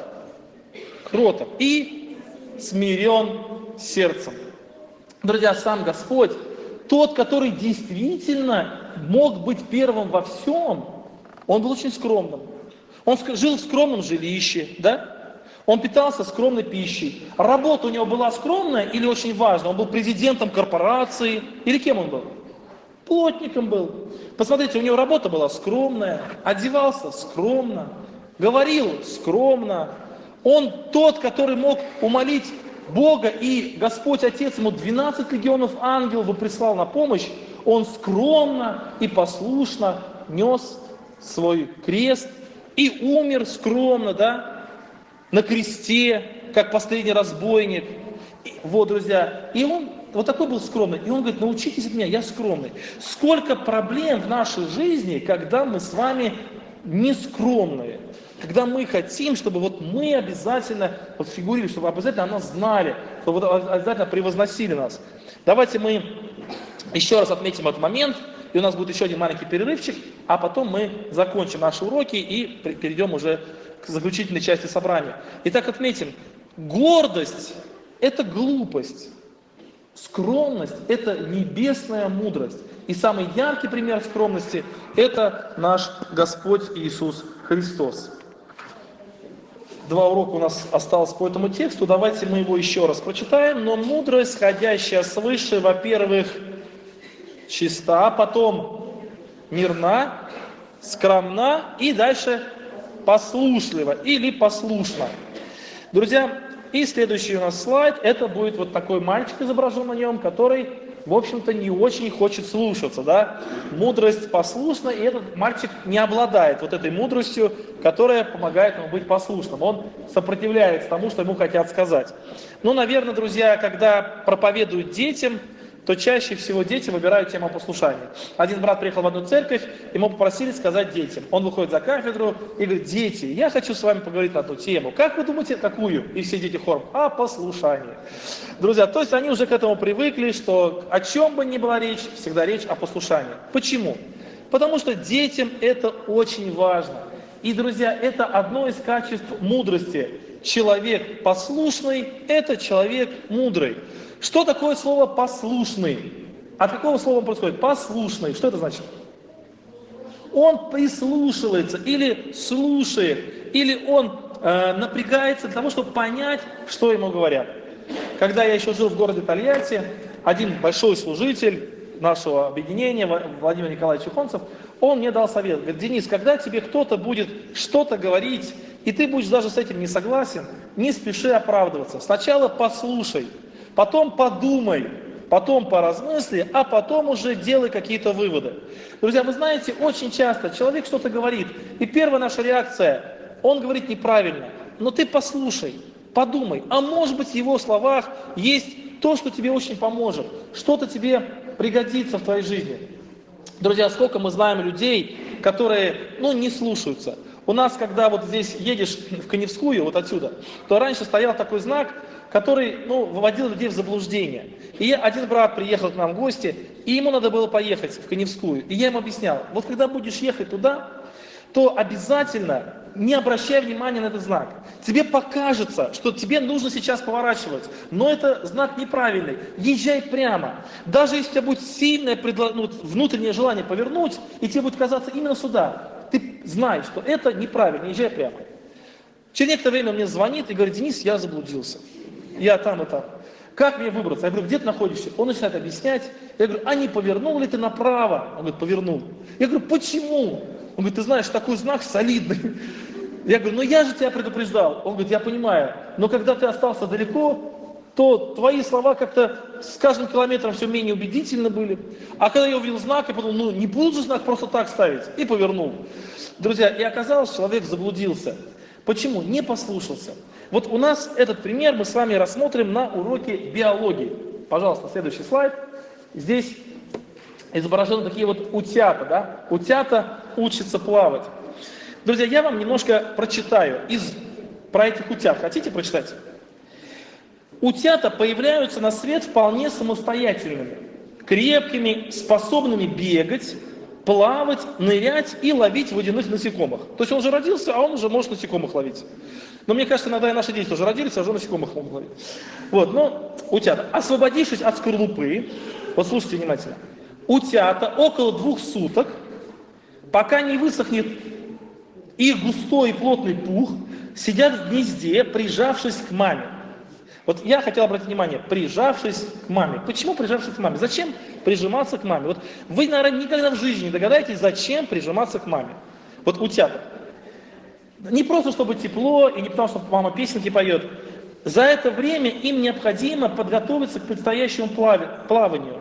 и смирен сердцем». Друзья, сам Господь, тот, который действительно мог быть первым во всем, он был очень скромным. Он жил в скромном жилище, да? Он питался скромной пищей. Работа у него была скромная или очень важная? Он был президентом корпорации. Или кем он был? Плотником был. Посмотрите, у него работа была скромная, одевался скромно, говорил скромно. Он тот, который мог умолить Бога, и Господь Отец ему 12 легионов ангелов прислал на помощь. Он скромно и послушно нес свой крест и умер скромно, да, на кресте, как последний разбойник. Вот, друзья, и он вот такой был скромный. И он говорит, научитесь от меня, я скромный. Сколько проблем в нашей жизни, когда мы с вами не скромные. Когда мы хотим, чтобы вот мы обязательно вот фигурировали, чтобы обязательно о нас знали, чтобы вот обязательно превозносили нас. Давайте мы еще раз отметим этот момент, и у нас будет еще один маленький перерывчик, а потом мы закончим наши уроки и перейдем уже к заключительной части собрания. Итак, отметим, гордость – это глупость, скромность – это небесная мудрость. И самый яркий пример скромности – это наш Господь Иисус Христос. 2 урока у нас осталось по этому тексту, давайте мы его еще раз прочитаем. «Но мудрость, сходящая свыше, во-первых, чиста, потом мирна, скромна и дальше послушлива или послушна». Друзья, и следующий у нас слайд, это будет вот такой мальчик изображен на нем, который, в общем-то, не очень хочет слушаться, да. Мудрость послушна, и этот мальчик не обладает вот этой мудростью, которая помогает ему быть послушным. Он сопротивляется тому, что ему хотят сказать. Ну, наверное, друзья, когда проповедуют детям, то чаще всего дети выбирают тему послушания. Один брат приехал в одну церковь, ему попросили сказать детям. Он выходит за кафедру и говорит: дети, я хочу с вами поговорить на одну тему. Как вы думаете, какую? И все дети хором: о послушании. Друзья, то есть они уже к этому привыкли, что о чем бы ни была речь, всегда речь о послушании. Почему? Потому что детям это очень важно. И, друзья, это одно из качеств мудрости. Человек послушный – это человек мудрый. Что такое слово «послушный»? От какого слова он происходит? Послушный. Что это значит? Он прислушивается или слушает, или он напрягается для того, чтобы понять, что ему говорят. Когда я еще жил в городе Тольятти, один большой служитель нашего объединения, Владимир Николаевич Чухонцев, он мне дал совет. Говорит: Денис, когда тебе кто-то будет что-то говорить, и ты будешь даже с этим не согласен, не спеши оправдываться. Сначала послушай, потом подумай, потом поразмысли, а потом уже делай какие-то выводы. Друзья, вы знаете, очень часто человек что-то говорит, и первая наша реакция: он говорит неправильно. Но ты послушай, подумай, а может быть в его словах есть то, что тебе очень поможет, что-то тебе пригодится в твоей жизни. Друзья, сколько мы знаем людей, которые, не слушаются. У нас, когда вот здесь едешь в Каневскую, вот отсюда, то раньше стоял такой знак, который, выводил людей в заблуждение. И один брат приехал к нам в гости, и ему надо было поехать в Каневскую. И я ему объяснял: вот когда будешь ехать туда, то обязательно не обращай внимания на этот знак. Тебе покажется, что тебе нужно сейчас поворачивать, но это знак неправильный. Езжай прямо. Даже если у тебя будет сильное внутреннее желание повернуть, и тебе будет казаться именно сюда, ты знаешь, что это неправильно, езжай прямо. Через некоторое время он мне звонит и говорит: Денис, я заблудился. Я там и там. Как мне выбраться? Я говорю, где ты находишься? Он начинает объяснять. Я говорю, а не повернул ли ты направо? Он говорит, повернул. Я говорю, почему? Он говорит, ты знаешь, такой знак солидный. Я говорю, ну я же тебя предупреждал. Он говорит, я понимаю, но когда ты остался далеко, то твои слова как-то с каждым километром все менее убедительны были. А когда я увидел знак, я подумал, ну не буду же знак просто так ставить. И повернул. Друзья, и оказалось, человек заблудился. Почему? Не послушался. Вот у нас этот пример мы с вами рассмотрим на уроке биологии. Пожалуйста, следующий слайд. Здесь изображены такие вот утята, да? Утята учатся плавать. Друзья, я вам немножко прочитаю про этих утят. Хотите прочитать? Утята появляются на свет вполне самостоятельными, крепкими, способными бегать, плавать, нырять и ловить водяных насекомых. То есть он же родился, а он уже может насекомых ловить. Но мне кажется, иногда и наши дети тоже родились, а уже насекомых могут ловить. Вот, но утята, освободившись от скорлупы, вот слушайте внимательно, утята около 2 суток, пока не высохнет их густой и плотный пух, сидят в гнезде, прижавшись к маме. Вот я хотел обратить внимание, прижавшись к маме. Почему прижавшись к маме? Зачем прижиматься к маме? Вот вы, наверное, никогда в жизни не догадаетесь, зачем прижиматься к маме. Вот утята. Не просто, чтобы тепло, и не потому, что мама песенки поет. За это время им необходимо подготовиться к предстоящему плаванию.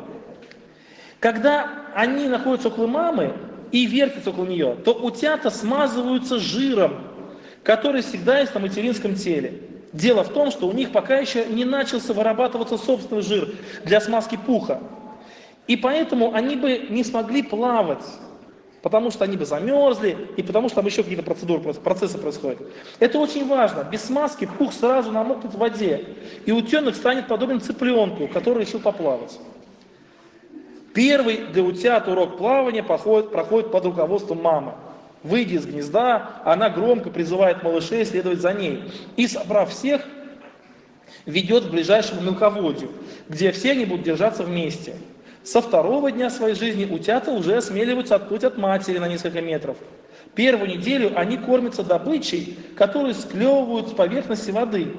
Когда они находятся около мамы и вертятся около нее, то утята смазываются жиром, который всегда есть на материнском теле. Дело в том, что у них пока еще не начался вырабатываться собственный жир для смазки пуха. И поэтому они бы не смогли плавать, потому что они бы замерзли, и потому что там еще какие-то процессы происходят. Это очень важно. Без смазки пух сразу намокнет в воде, и утенок станет подобен цыпленку, который решил поплавать. Первый для утят урок плавания проходит под руководством мамы. Выйдя из гнезда, она громко призывает малышей следовать за ней. И, собрав всех, ведет к ближайшему мелководью, где все они будут держаться вместе. Со 2-го дня своей жизни утята уже осмеливаются отплыть от матери на несколько метров. Первую неделю они кормятся добычей, которую склевывают с поверхности воды.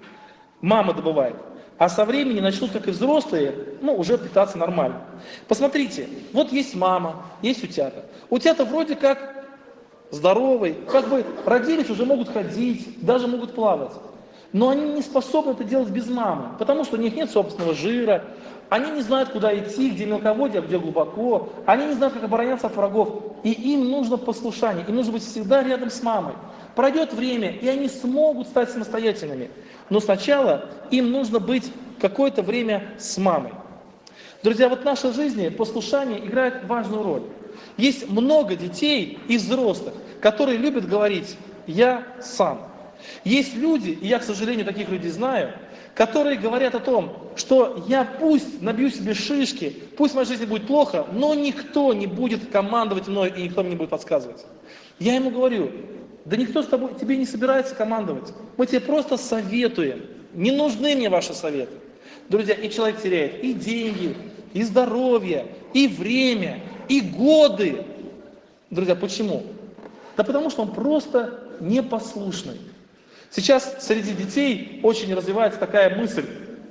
Мама добывает. А со временем начнут, как и взрослые, уже питаться нормально. Посмотрите, вот есть мама, есть утята. Утята вроде как здоровые, как бы родились, уже могут ходить, даже могут плавать. Но они не способны это делать без мамы, потому что у них нет собственного жира, они не знают, куда идти, где мелководье, а где глубоко, они не знают, как обороняться от врагов, и им нужно послушание, им нужно быть всегда рядом с мамой. Пройдет время, и они смогут стать самостоятельными, но сначала им нужно быть какое-то время с мамой. Друзья, вот в нашей жизни послушание играет важную роль. Есть много детей и взрослых, которые любят говорить «я сам». Есть люди, и я, к сожалению, таких людей знаю, которые говорят о том, что я пусть набью себе шишки, пусть в моей жизни будет плохо, но никто не будет командовать мной и никто мне не будет подсказывать. Я ему говорю, да никто тебе не собирается командовать, мы тебе просто советуем, не нужны мне ваши советы. Друзья, и человек теряет и деньги, и здоровье, и время, и годы. Друзья, почему? Да потому что он просто непослушный. Сейчас среди детей очень развивается такая мысль,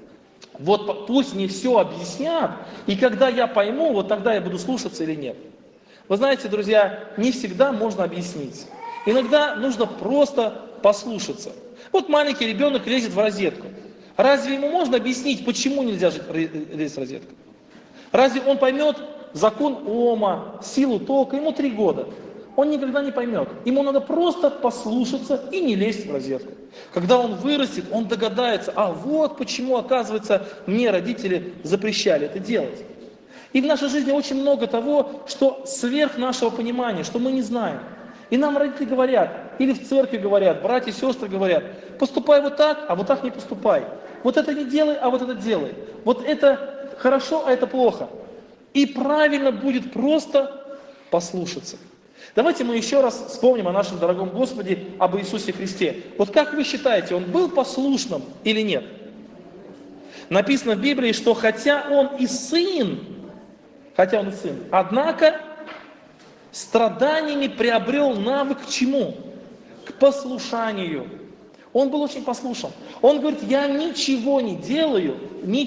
вот пусть мне все объяснят, и когда я пойму, вот тогда я буду слушаться или нет. Вы знаете, друзья, не всегда можно объяснить. Иногда нужно просто послушаться. Вот маленький ребенок лезет в розетку. Разве ему можно объяснить, почему нельзя лезть в розетку? Разве он поймет закон Ома, силу тока? Ему 3 года. Он никогда не поймет. Ему надо просто послушаться и не лезть в розетку. Когда он вырастет, он догадается, а вот почему, оказывается, мне родители запрещали это делать. И в нашей жизни очень много того, что сверх нашего понимания, что мы не знаем. И нам родители говорят, или в церкви говорят, братья и сестры говорят, поступай вот так, а вот так не поступай. Вот это не делай, а вот это делай. Вот это хорошо, а это плохо. И правильно будет просто послушаться. Давайте мы еще раз вспомним о нашем дорогом Господе, об Иисусе Христе. Вот как вы считаете, Он был послушным или нет? Написано в Библии, что хотя Он и сын, однако страданиями приобрел навык к чему? К послушанию. Он был очень послушен. Он говорит, я ничего не делаю,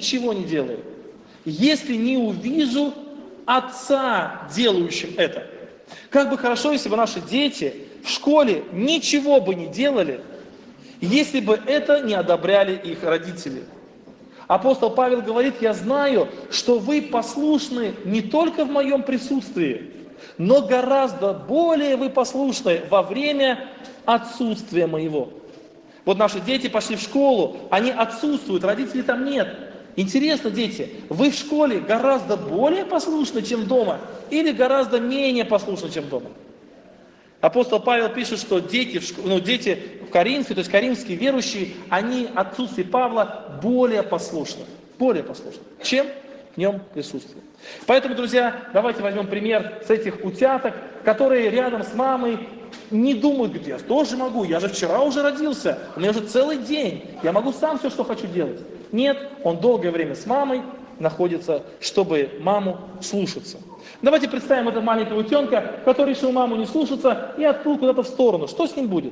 если не увижу Отца, делающим это. Как бы хорошо, если бы наши дети в школе ничего бы не делали, если бы это не одобряли их родители. Апостол Павел говорит, я знаю, что вы послушны не только в моем присутствии, но гораздо более вы послушны во время отсутствия моего. Вот наши дети пошли в школу, они отсутствуют, родителей там нет. Интересно, дети, вы в школе гораздо более послушны, чем дома, или гораздо менее послушны, чем дома? Апостол Павел пишет, что дети в Коринфе, то есть коринфские верующие, они в отсутствии Павла более послушны, чем в нем присутствие. Поэтому, друзья, давайте возьмем пример с этих утяток, которые рядом с мамой не думают, говорят, я тоже могу, я же вчера уже родился, у меня уже целый день, я могу сам все, что хочу делать. Нет, он долгое время с мамой находится, чтобы маму слушаться. Давайте представим этого маленького утенка, который решил маму не слушаться и отплыл куда-то в сторону. Что с ним будет?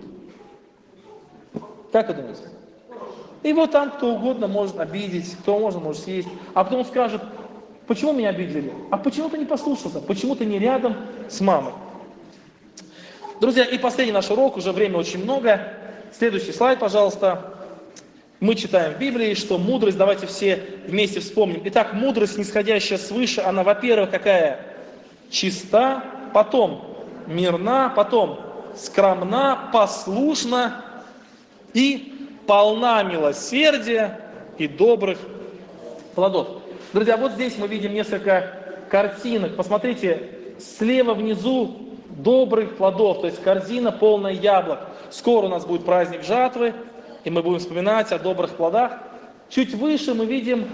Как вы думаете? Его там кто угодно может обидеть, кто угодно может съесть, а потом он скажет, почему меня обидели? А почему ты не послушался? Почему ты не рядом с мамой? Друзья, и последний наш урок, уже время очень много. Следующий слайд, пожалуйста. Мы читаем в Библии, что мудрость, давайте все вместе вспомним. Итак, мудрость, нисходящая свыше, она, во-первых, какая? Чиста, потом мирна, потом скромна, послушна и полна милосердия и добрых плодов. Друзья, вот здесь мы видим несколько картинок. Посмотрите, слева внизу добрых плодов, то есть корзина полная яблок. Скоро у нас будет праздник жатвы, и мы будем вспоминать о добрых плодах. Чуть выше мы видим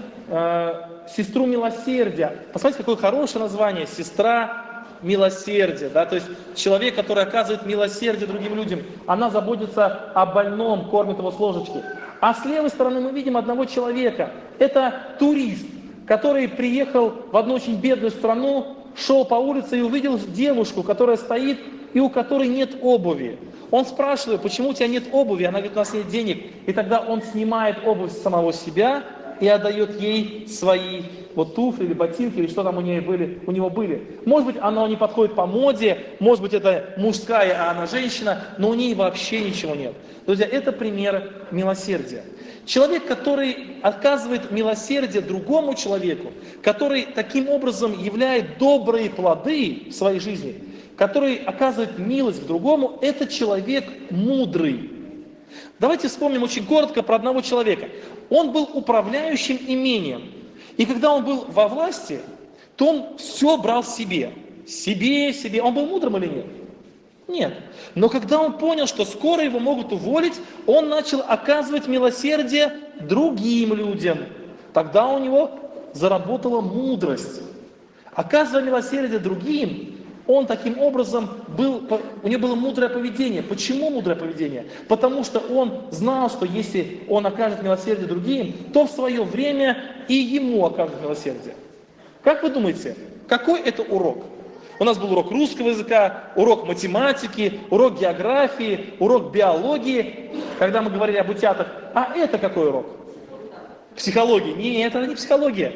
сестру милосердия. Посмотрите, какое хорошее название, сестра милосердия. Да? То есть человек, который оказывает милосердие другим людям. Она заботится о больном, кормит его с ложечки. А с левой стороны мы видим одного человека. Это турист, который приехал в одну очень бедную страну, шел по улице и увидел девушку, которая стоит и у которой нет обуви. Он спрашивает, почему у тебя нет обуви? Она говорит, у нас нет денег. И тогда он снимает обувь с самого себя и отдает ей свои вот туфли или ботинки, или что там у него были. Может быть, она не подходит по моде, может быть, это мужская, а она женщина, но у ней вообще ничего нет. Друзья, это пример милосердия. Человек, который оказывает милосердие другому человеку, который таким образом являет добрые плоды в своей жизни, который оказывает милость к другому, это человек мудрый. Давайте вспомним очень коротко про одного человека. Он был управляющим имением. И когда он был во власти, то он все брал себе. Себе. Он был мудрым или нет? Нет. Но когда он понял, что скоро его могут уволить, он начал оказывать милосердие другим людям. Тогда у него заработала мудрость. Оказывая милосердие другим, он таким образом у него было мудрое поведение. Почему мудрое поведение? Потому что он знал, что если он окажет милосердие другим, то в свое время и ему окажут милосердие. Как вы думаете, какой это урок? У нас был урок русского языка, урок математики, урок географии, урок биологии, когда мы говорили об утятах. А это какой урок? Психология. Нет, это не психология.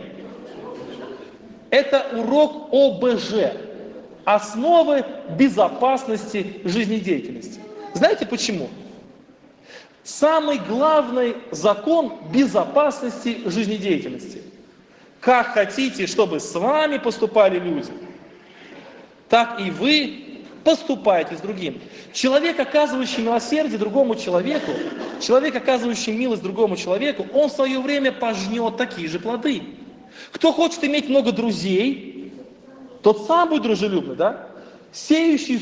Это урок ОБЖ. Основы безопасности жизнедеятельности. Знаете почему? Самый главный закон безопасности жизнедеятельности. Как хотите, чтобы с вами поступали люди, так и вы поступаете с другим. Человек, оказывающий милосердие другому человеку, человек, оказывающий милость другому человеку, он в свое время пожнет такие же плоды. Кто хочет иметь много друзей, тот сам будет дружелюбный, да? Сеющий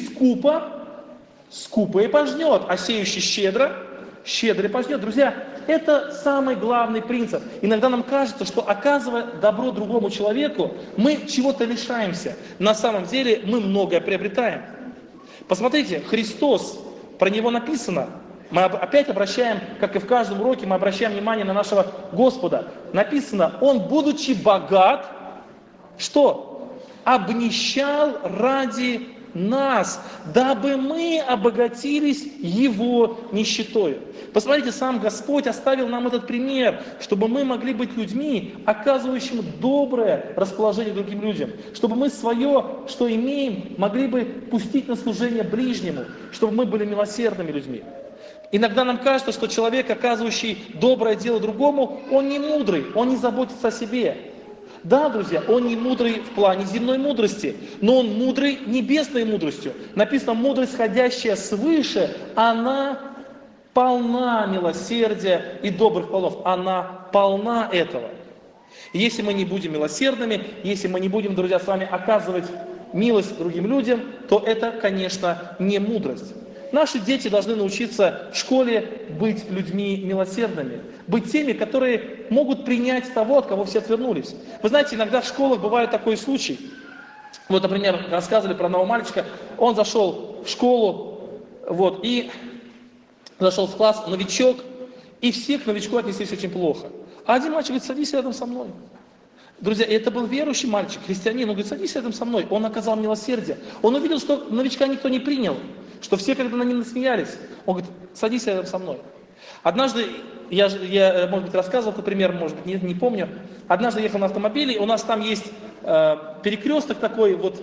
скупо и пожнет, а сеющий щедро и пожнет. Друзья, это самый главный принцип. Иногда нам кажется, что оказывая добро другому человеку, мы чего-то лишаемся. На самом деле мы многое приобретаем. Посмотрите, Христос, про Него написано. Мы опять обращаем, как и в каждом уроке, мы обращаем внимание на нашего Господа. Написано, Он, будучи богат, что? Обнищал ради нас, дабы мы обогатились Его нищетою. Посмотрите, сам Господь оставил нам этот пример, чтобы мы могли быть людьми, оказывающими доброе расположение другим людям, чтобы мы свое, что имеем, могли бы пустить на служение ближнему, чтобы мы были милосердными людьми. Иногда нам кажется, что человек, оказывающий доброе дело другому, он не мудрый, он не заботится о себе. Да, друзья, он не мудрый в плане земной мудрости, но он мудрый небесной мудростью. Написано, мудрость, ходящая свыше, она полна милосердия и добрых плодов. Она полна этого. И если мы не будем милосердными, если мы не будем, друзья, с вами оказывать милость другим людям, то это, конечно, не мудрость. Наши дети должны научиться в школе быть людьми милосердными, быть теми, которые могут принять того, от кого все отвернулись. Вы знаете, иногда в школах бывает такой случай. Вот, например, рассказывали про одного мальчика, он зашел в школу, вот, и зашел в класс, новичок, и все к новичку отнеслись очень плохо. А один мальчик говорит, садись рядом со мной. Друзья, это был верующий мальчик, христианин, он говорит, садись рядом со мной. Он оказал милосердие. Он увидел, что новичка никто не принял, что все когда над ним насмеялись. Он говорит, садись рядом со мной. Однажды, я может быть, рассказывал этот пример, может быть, не помню. Однажды ехал на автомобиле, у нас там есть перекресток такой, вот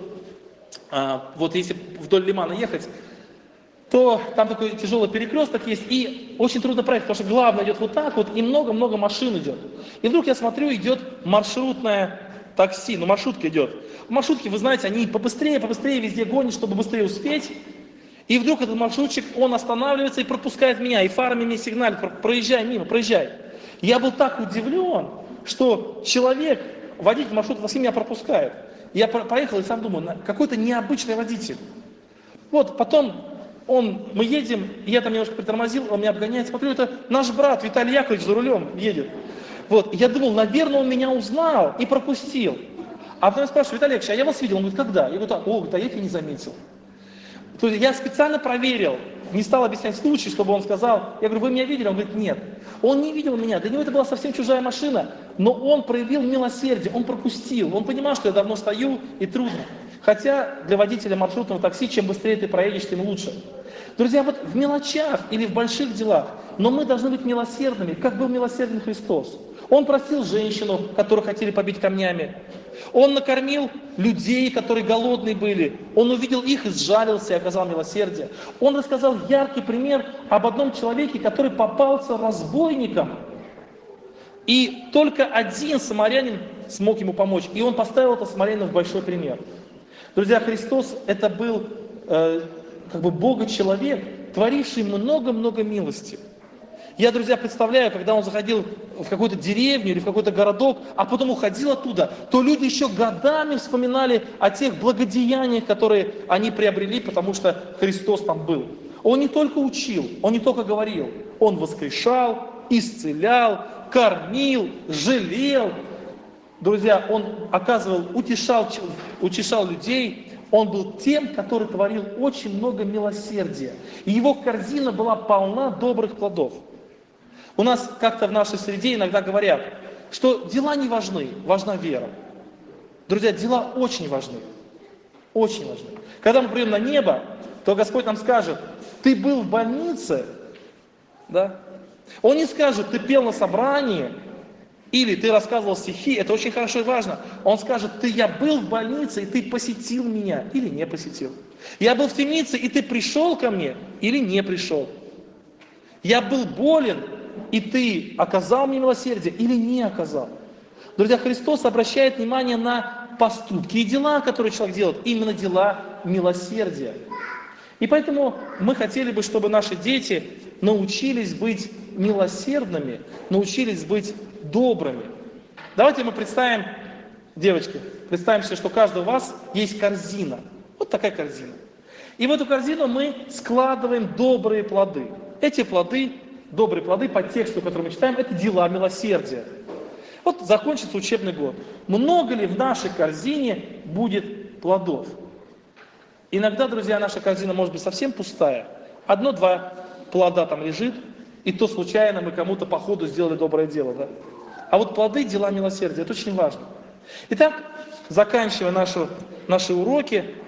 если вдоль Лимана ехать, то там такой тяжелый перекресток есть, и очень трудно проехать, потому что главное идет вот так вот, и много-много машин идет. И вдруг я смотрю, идет маршрутное такси, маршрутка идет. В маршрутке, вы знаете, они побыстрее везде гонят, чтобы быстрее успеть. И вдруг этот маршрутчик, он останавливается и пропускает меня, и фарами мне сигналит, проезжай мимо, проезжай. Я был так удивлен, что человек, водитель маршрута такси меня пропускает. Я поехал и сам думаю, какой-то необычный водитель. Вот, потом мы едем, я там немножко притормозил, он меня обгоняет, смотрю, это наш брат Виталий Яковлевич за рулем едет. Вот, я думал, наверное, он меня узнал и пропустил. А потом я спрашиваю, Виталий Яковлевич, а я вас видел? Он говорит, когда? Я говорю, я тебя не заметил. То есть я специально проверил, не стал объяснять случай, чтобы он сказал, я говорю, вы меня видели? Он говорит, нет. Он не видел меня, для него это была совсем чужая машина, но он проявил милосердие, он пропустил, он понимал, что я давно стою и трудно. Хотя для водителя маршрутного такси, чем быстрее ты проедешь, тем лучше. Друзья, вот в мелочах или в больших делах, но мы должны быть милосердными, как был милосердный Христос. Он простил женщину, которую хотели побить камнями. Он накормил людей, которые голодные были. Он увидел их и сжалился и оказал милосердие. Он рассказал яркий пример об одном человеке, который попался разбойником. И только один самарянин смог ему помочь. И он поставил это самарянина в большой пример. Друзья, Христос это был Бога-человек, творивший много-много милости. Я, друзья, представляю, когда он заходил в какую-то деревню или в какой-то городок, а потом уходил оттуда, то люди еще годами вспоминали о тех благодеяниях, которые они приобрели, потому что Христос там был. Он не только учил, он не только говорил, он воскрешал, исцелял, кормил, жалел. Друзья, он утешал людей. Он был тем, который творил очень много милосердия. И его корзина была полна добрых плодов. У нас как-то в нашей среде иногда говорят, что дела не важны, важна вера. Друзья, дела очень важны. Очень важны. Когда мы придем на небо, то Господь нам скажет, ты был в больнице, да? Он не скажет, ты пел на собрании, или ты рассказывал стихи, это очень хорошо и важно. Он скажет, я был в больнице, и ты посетил меня, или не посетил. Я был в темнице, и ты пришел ко мне, или не пришел. Я был болен, и ты оказал мне милосердие, или не оказал. Друзья, Христос обращает внимание на поступки и дела, которые человек делает, именно дела милосердия. И поэтому мы хотели бы, чтобы наши дети научились быть милосердными, научились быть добрыми. Давайте мы представим, девочки, представим себе, что у каждого у вас есть корзина. Вот такая корзина. И в эту корзину мы складываем добрые плоды. Эти плоды, добрые плоды по тексту, который мы читаем, это дела милосердия. Вот закончится учебный год. Много ли в нашей корзине будет плодов? Иногда, друзья, наша корзина может быть совсем пустая. 1-2 плода там лежит, и то случайно мы кому-то по ходу сделали доброе дело. Да? А вот плоды, дела милосердия, это очень важно. Итак, заканчивая наши уроки,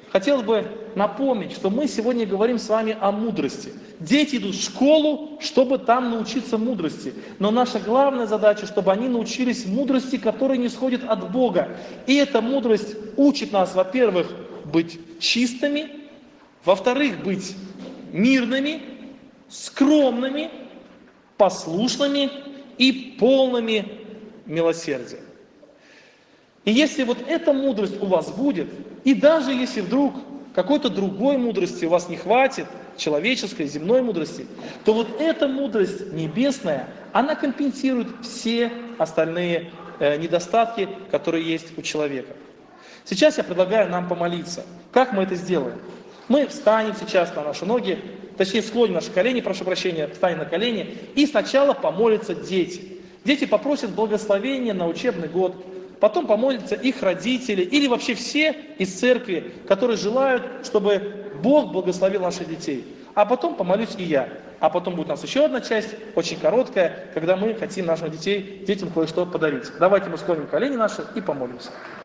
хотел бы напомнить, что мы сегодня говорим с вами о мудрости. Дети идут в школу, чтобы там научиться мудрости. Но наша главная задача, чтобы они научились мудрости, которая не исходит от Бога. И эта мудрость учит нас, во-первых, быть чистыми, во-вторых, быть мирными, скромными, послушными и полными милосердия. И если вот эта мудрость у вас будет, и даже если вдруг какой-то другой мудрости у вас не хватит, человеческой, земной мудрости, то вот эта мудрость небесная, она компенсирует все остальные недостатки, которые есть у человека. Сейчас я предлагаю нам помолиться. Как мы это сделаем? Мы встанем сейчас на наши ноги, точнее склоним наши колени, прошу прощения, встанем на колени, и сначала помолятся дети. Дети попросят благословения на учебный год, потом помолятся их родители или вообще все из церкви, которые желают, чтобы Бог благословил наших детей. А потом помолюсь и я. А потом будет у нас еще одна часть, очень короткая, когда мы хотим нашим детям кое-что подарить. Давайте мы склоним колени наши и помолимся.